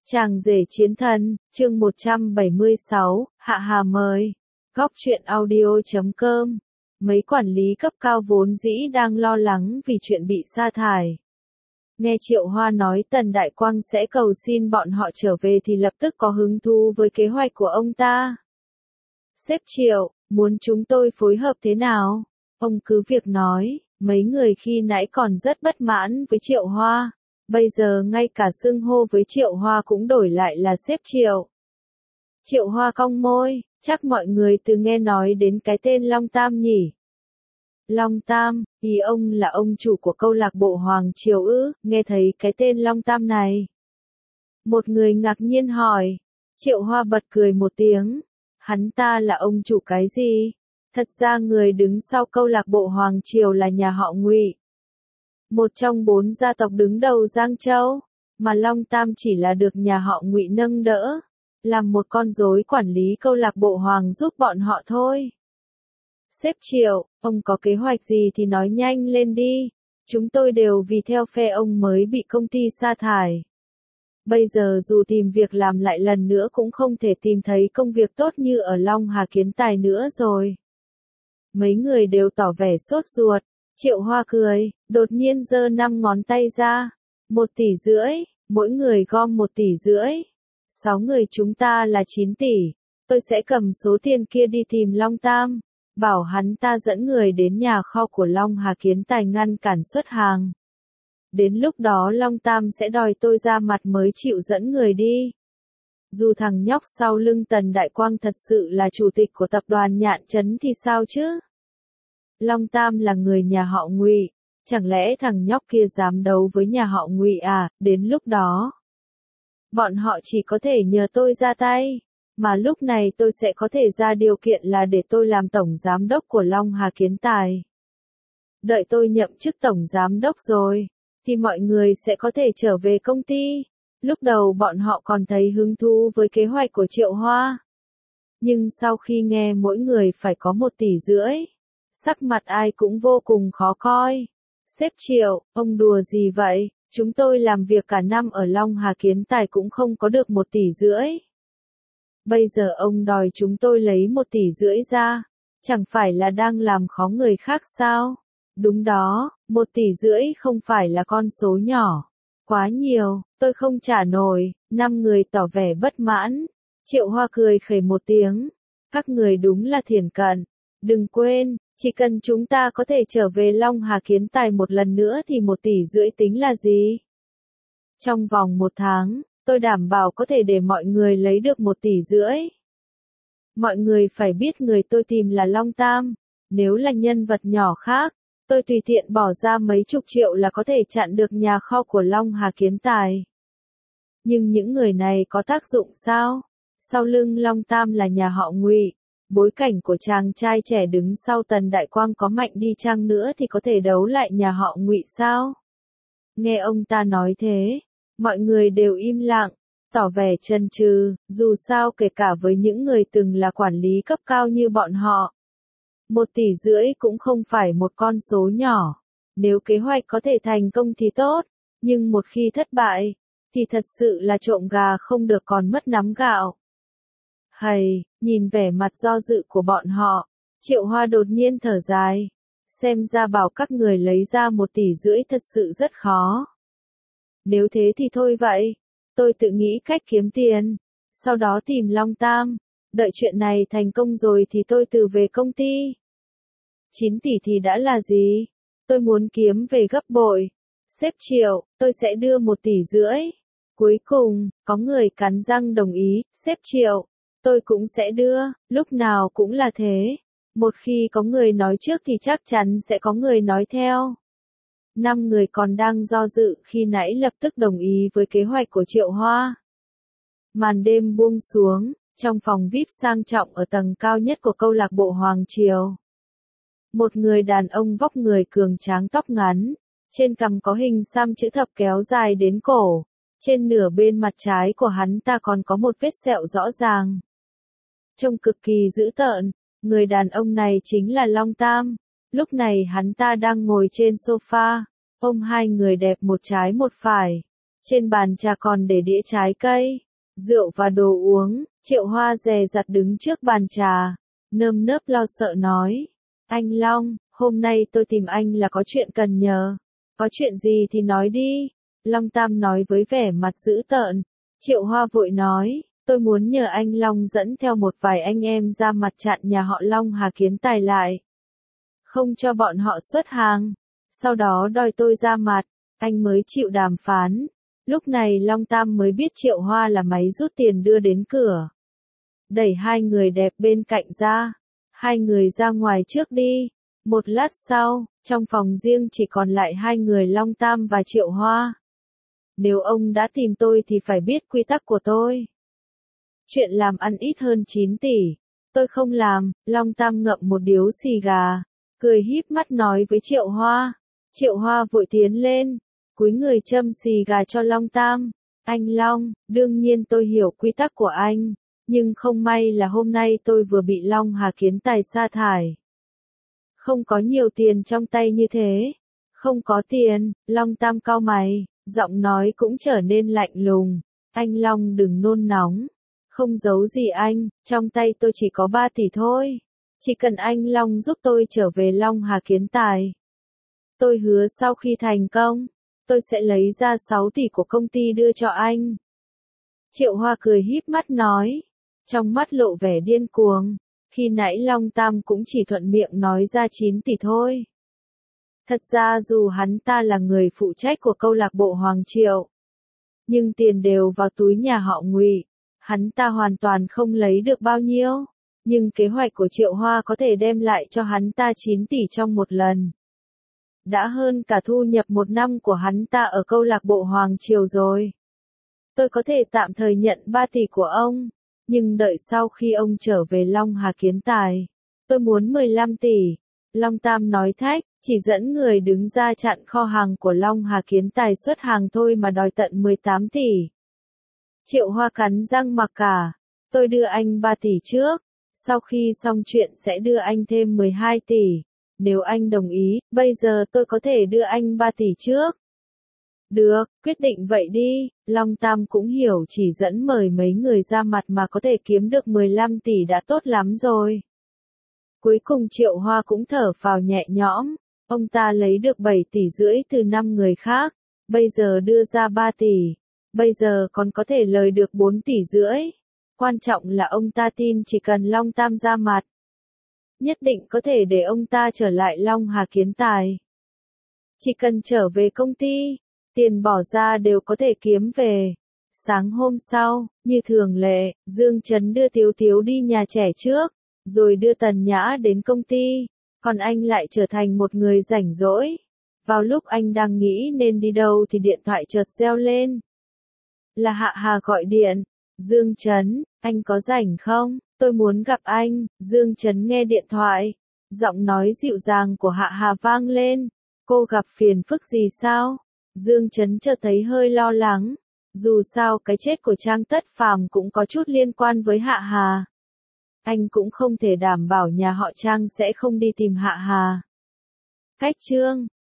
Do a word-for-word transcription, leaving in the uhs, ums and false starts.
Chàng rể chiến thần, chương một trăm bảy mươi sáu, Hạ Hà mời. Góc truyện audio chấm com. Mấy quản lý cấp cao vốn dĩ đang lo lắng vì chuyện bị sa thải. Nghe Triệu Hoa nói Tần Đại Quang sẽ cầu xin bọn họ trở về thì lập tức có hứng thú với kế hoạch của ông ta. Sếp Triệu, muốn chúng tôi phối hợp thế nào? Ông cứ việc nói, mấy người khi nãy còn rất bất mãn với Triệu Hoa. Bây giờ ngay cả xưng hô với Triệu Hoa cũng đổi lại là sếp Triệu. Triệu Hoa cong môi, chắc mọi người từ nghe nói đến cái tên Long Tam nhỉ? Long Tam, ý ông là ông chủ của câu lạc bộ Hoàng Triều ư? Nghe thấy cái tên Long Tam này. Một người ngạc nhiên hỏi. Triệu Hoa bật cười một tiếng. Hắn ta là ông chủ cái gì? Thật ra người đứng sau câu lạc bộ Hoàng Triều là nhà họ Ngụy. Một trong bốn gia tộc đứng đầu Giang Châu, mà Long Tam chỉ là được nhà họ Ngụy nâng đỡ, làm một con rối quản lý câu lạc bộ Hoàng giúp bọn họ thôi. Sếp Triệu, ông có kế hoạch gì thì nói nhanh lên đi, chúng tôi đều vì theo phe ông mới bị công ty sa thải. Bây giờ dù tìm việc làm lại lần nữa cũng không thể tìm thấy công việc tốt như ở Long Hà Kiến Tài nữa rồi. Mấy người đều tỏ vẻ sốt ruột. Triệu Hoa cười, đột nhiên giơ năm ngón tay ra. Một tỷ rưỡi, mỗi người gom một tỷ rưỡi. Sáu người chúng ta là chín tỷ. Tôi sẽ cầm số tiền kia đi tìm Long Tam. Bảo hắn ta dẫn người đến nhà kho của Long Hà Kiến Tài ngăn cản xuất hàng. Đến lúc đó Long Tam sẽ đòi tôi ra mặt mới chịu dẫn người đi. Dù thằng nhóc sau lưng Tần Đại Quang thật sự là chủ tịch của tập đoàn Nhạn Trấn thì sao chứ? Long Tam là người nhà họ Ngụy, chẳng lẽ thằng nhóc kia dám đấu với nhà họ Ngụy à? Đến lúc đó, bọn họ chỉ có thể nhờ tôi ra tay, mà lúc này tôi sẽ có thể ra điều kiện là để tôi làm tổng giám đốc của Long Hà Kiến Tài. Đợi tôi nhậm chức tổng giám đốc rồi, thì mọi người sẽ có thể trở về công ty. Lúc đầu bọn họ còn thấy hứng thú với kế hoạch của Triệu Hoa, nhưng sau khi nghe mỗi người phải có một tỷ rưỡi, sắc mặt ai cũng vô cùng khó coi. Sếp Triệu, ông đùa gì vậy? Chúng tôi làm việc cả năm ở Long Hà Kiến Tài cũng không có được một tỷ rưỡi. Bây giờ ông đòi chúng tôi lấy một tỷ rưỡi ra, chẳng phải là đang làm khó người khác sao? Đúng đó, một tỷ rưỡi không phải là con số nhỏ. Quá nhiều, tôi không trả nổi. Năm người tỏ vẻ bất mãn. Triệu Hoa cười khẩy một tiếng. Các người đúng là thiển cận. Đừng quên, chỉ cần chúng ta có thể trở về Long Hà Kiến Tài một lần nữa thì một tỷ rưỡi tính là gì? Trong vòng một tháng, tôi đảm bảo có thể để mọi người lấy được một tỷ rưỡi. Mọi người phải biết người tôi tìm là Long Tam. Nếu là nhân vật nhỏ khác, tôi tùy tiện bỏ ra mấy chục triệu là có thể chặn được nhà kho của Long Hà Kiến Tài. Nhưng những người này có tác dụng sao? Sau lưng Long Tam là nhà họ Ngụy. Bối cảnh của chàng trai trẻ đứng sau Tần Đại Quang có mạnh đi chăng nữa thì có thể đấu lại nhà họ Ngụy sao? Nghe ông ta nói thế, mọi người đều im lặng, tỏ vẻ chần chừ, dù sao kể cả với những người từng là quản lý cấp cao như bọn họ. Một tỷ rưỡi cũng không phải một con số nhỏ. Nếu kế hoạch có thể thành công thì tốt, nhưng một khi thất bại, thì thật sự là trộm gà không được còn mất nắm gạo. Hầy, nhìn vẻ mặt do dự của bọn họ, Triệu Hoa đột nhiên thở dài. Xem ra bảo các người lấy ra một tỷ rưỡi thật sự rất khó. Nếu thế thì thôi vậy, tôi tự nghĩ cách kiếm tiền, sau đó tìm Long Tam, đợi chuyện này thành công rồi thì tôi từ về công ty. chín tỷ thì đã là gì? Tôi muốn kiếm về gấp bội. Sếp Triệu, tôi sẽ đưa một tỷ rưỡi. Cuối cùng, có người cắn răng đồng ý, sếp Triệu. Tôi cũng sẽ đưa, lúc nào cũng là thế. Một khi có người nói trước thì chắc chắn sẽ có người nói theo. Năm người còn đang do dự khi nãy lập tức đồng ý với kế hoạch của Triệu Hoa. Màn đêm buông xuống, trong phòng vi ai pi sang trọng ở tầng cao nhất của câu lạc bộ Hoàng Triều. Một người đàn ông vóc người cường tráng tóc ngắn, trên cằm có hình xăm chữ thập kéo dài đến cổ. Trên nửa bên mặt trái của hắn ta còn có một vết sẹo rõ ràng. Trông cực kỳ dữ tợn, người đàn ông này chính là Long Tam. Lúc này hắn ta đang ngồi trên sofa, ôm hai người đẹp một trái một phải. Trên bàn trà còn để đĩa trái cây, rượu và đồ uống. Triệu Hoa dè dặt đứng trước bàn trà, nơm nớp lo sợ nói. Anh Long, hôm nay tôi tìm anh là có chuyện cần nhờ. Có chuyện gì thì nói đi. Long Tam nói với vẻ mặt dữ tợn. Triệu Hoa vội nói, tôi muốn nhờ anh Long dẫn theo một vài anh em ra mặt chặn nhà họ Long Hà Kiến Tài lại. Không cho bọn họ xuất hàng. Sau đó đòi tôi ra mặt, anh mới chịu đàm phán. Lúc này Long Tam mới biết Triệu Hoa là máy rút tiền đưa đến cửa. Đẩy hai người đẹp bên cạnh ra. Hai người ra ngoài trước đi. Một lát sau, trong phòng riêng chỉ còn lại hai người Long Tam và Triệu Hoa. Nếu ông đã tìm tôi thì phải biết quy tắc của tôi. Chuyện làm ăn ít hơn chín tỷ. Tôi không làm. Long Tam ngậm một điếu xì gà, cười híp mắt nói với Triệu Hoa. Triệu Hoa vội tiến lên, cúi người châm xì gà cho Long Tam. Anh Long, đương nhiên tôi hiểu quy tắc của anh, nhưng không may là hôm nay tôi vừa bị Long Hà Kiến Tài sa thải. Không có nhiều tiền trong tay như thế. Không có tiền. Long Tam cau mày, giọng nói cũng trở nên lạnh lùng. Anh Long đừng nôn nóng. Không giấu gì anh, trong tay tôi chỉ có ba tỷ thôi. Chỉ cần anh Long giúp tôi trở về Long Hà Kiến Tài. Tôi hứa sau khi thành công, tôi sẽ lấy ra sáu tỷ của công ty đưa cho anh. Triệu Hoa cười híp mắt nói, trong mắt lộ vẻ điên cuồng. Khi nãy Long Tam cũng chỉ thuận miệng nói ra chín tỷ thôi. Thật ra dù hắn ta là người phụ trách của câu lạc bộ Hoàng Triệu, nhưng tiền đều vào túi nhà họ Ngụy, hắn ta hoàn toàn không lấy được bao nhiêu. Nhưng kế hoạch của Triệu Hoa có thể đem lại cho hắn ta chín tỷ trong một lần. Đã hơn cả thu nhập một năm của hắn ta ở câu lạc bộ Hoàng Triều rồi. Tôi có thể tạm thời nhận ba tỷ của ông, nhưng đợi sau khi ông trở về Long Hà Kiến Tài, tôi muốn mười lăm tỷ. Long Tam nói thách, chỉ dẫn người đứng ra chặn kho hàng của Long Hà Kiến Tài xuất hàng thôi mà đòi tận mười tám tỷ. Triệu Hoa cắn răng mặc cả, tôi đưa anh ba tỷ trước, sau khi xong chuyện sẽ đưa anh thêm mười hai tỷ. Nếu anh đồng ý, bây giờ tôi có thể đưa anh ba tỷ trước. Được, quyết định vậy đi. Long Tam cũng hiểu chỉ dẫn mời mấy người ra mặt mà có thể kiếm được mười lăm tỷ đã tốt lắm rồi. Cuối cùng Triệu Hoa cũng thở phào nhẹ nhõm. Ông ta lấy được bảy tỷ rưỡi từ năm người khác, bây giờ đưa ra ba tỷ. Bây giờ còn có thể lời được bốn tỷ rưỡi. Quan trọng là ông ta tin chỉ cần Long Tam ra mặt, nhất định có thể để ông ta trở lại Long Hà Kiến Tài. Chỉ cần trở về công ty, tiền bỏ ra đều có thể kiếm về. Sáng hôm sau, như thường lệ, Dương Trấn đưa Tiếu Tiếu đi nhà trẻ trước, rồi đưa Tần Nhã đến công ty, còn anh lại trở thành một người rảnh rỗi. Vào lúc anh đang nghĩ nên đi đâu thì điện thoại chợt reo lên. Là Hạ Hà gọi điện. Dương Trấn, anh có rảnh không? Tôi muốn gặp anh. Dương Trấn nghe điện thoại, giọng nói dịu dàng của Hạ Hà vang lên. Cô gặp phiền phức gì sao? Dương Trấn chợt thấy hơi lo lắng. Dù sao cái chết của Trang Tất Phàm cũng có chút liên quan với Hạ Hà. Anh cũng không thể đảm bảo nhà họ Trang sẽ không đi tìm Hạ Hà. Cách chương